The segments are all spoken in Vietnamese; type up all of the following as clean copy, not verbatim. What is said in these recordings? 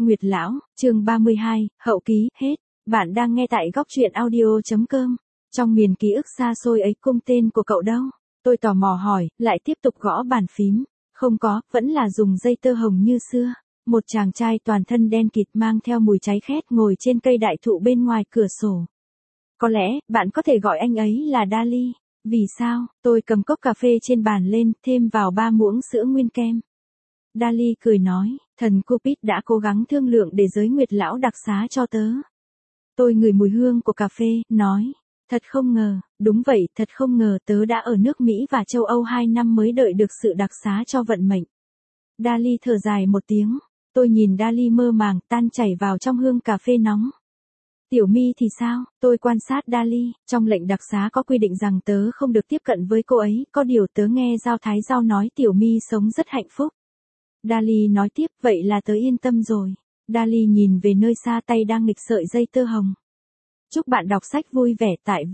Nguyệt Lão, chương 32, hậu ký, hết. Bạn đang nghe tại góc truyện audio.com. Trong miền ký ức xa xôi ấy cung tên của cậu đâu? Tôi tò mò hỏi, lại tiếp tục gõ bàn phím. Không có, vẫn là dùng dây tơ hồng như xưa. Một chàng trai toàn thân đen kịt mang theo mùi cháy khét ngồi trên cây đại thụ bên ngoài cửa sổ. Có lẽ, bạn có thể gọi anh ấy là Dali. Vì sao? Tôi cầm cốc cà phê trên bàn lên, thêm vào 3 muỗng sữa nguyên kem. Dali cười nói, thần Cupid đã cố gắng thương lượng để giới Nguyệt Lão đặc xá cho tớ. Tôi ngửi mùi hương của cà phê, nói, thật không ngờ, đúng vậy, thật không ngờ tớ đã ở nước Mỹ và châu Âu 2 năm mới đợi được sự đặc xá cho vận mệnh. Dali thở dài một tiếng, tôi nhìn Dali mơ màng tan chảy vào trong hương cà phê nóng. Tiểu My thì sao? Tôi quan sát Dali, trong lệnh đặc xá có quy định rằng tớ không được tiếp cận với cô ấy, có điều tớ nghe Giao Thái Giao nói Tiểu My sống rất hạnh phúc. Dali nói tiếp, vậy là tớ yên tâm rồi. Dali nhìn về nơi xa tay đang nghịch sợi dây tơ hồng. Chúc bạn đọc sách vui vẻ tại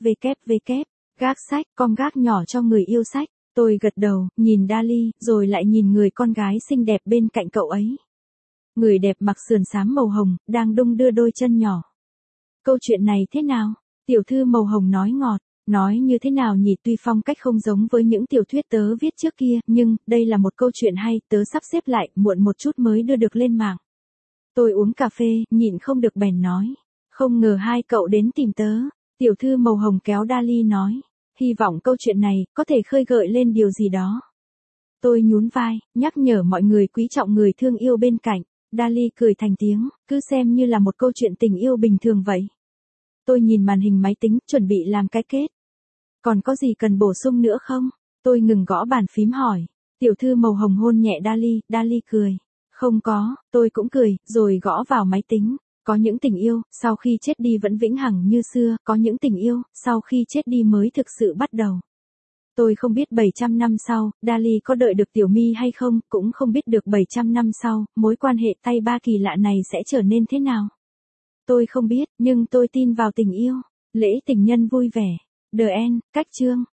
www. Gác sách, com gác nhỏ cho người yêu sách. Tôi gật đầu, nhìn Dali, rồi lại nhìn người con gái xinh đẹp bên cạnh cậu ấy. Người đẹp mặc sườn xám màu hồng, đang đung đưa đôi chân nhỏ. Câu chuyện này thế nào? Tiểu thư màu hồng nói ngọt. Nói như thế nào nhỉ, tuy phong cách không giống với những tiểu thuyết tớ viết trước kia, nhưng, đây là một câu chuyện hay, tớ sắp xếp lại, muộn một chút mới đưa được lên mạng. Tôi uống cà phê, nhịn không được bèn nói. Không ngờ hai cậu đến tìm tớ. Tiểu thư màu hồng kéo Dali nói. Hy vọng câu chuyện này, có thể khơi gợi lên điều gì đó. Tôi nhún vai, nhắc nhở mọi người quý trọng người thương yêu bên cạnh. Dali cười thành tiếng, cứ xem như là một câu chuyện tình yêu bình thường vậy. Tôi nhìn màn hình máy tính, chuẩn bị làm cái kết. Còn có gì cần bổ sung nữa không? Tôi ngừng gõ bàn phím hỏi. Tiểu thư màu hồng hôn nhẹ Dali, Dali cười. Không có, tôi cũng cười, rồi gõ vào máy tính. Có những tình yêu, sau khi chết đi vẫn vĩnh hằng như xưa, có những tình yêu, sau khi chết đi mới thực sự bắt đầu. Tôi không biết 700 năm sau, Dali có đợi được Tiểu My hay không, cũng không biết được 700 năm sau, mối quan hệ tay ba kỳ lạ này sẽ trở nên thế nào. Tôi không biết, nhưng tôi tin vào tình yêu. Lễ tình nhân vui vẻ. The End, cách chương.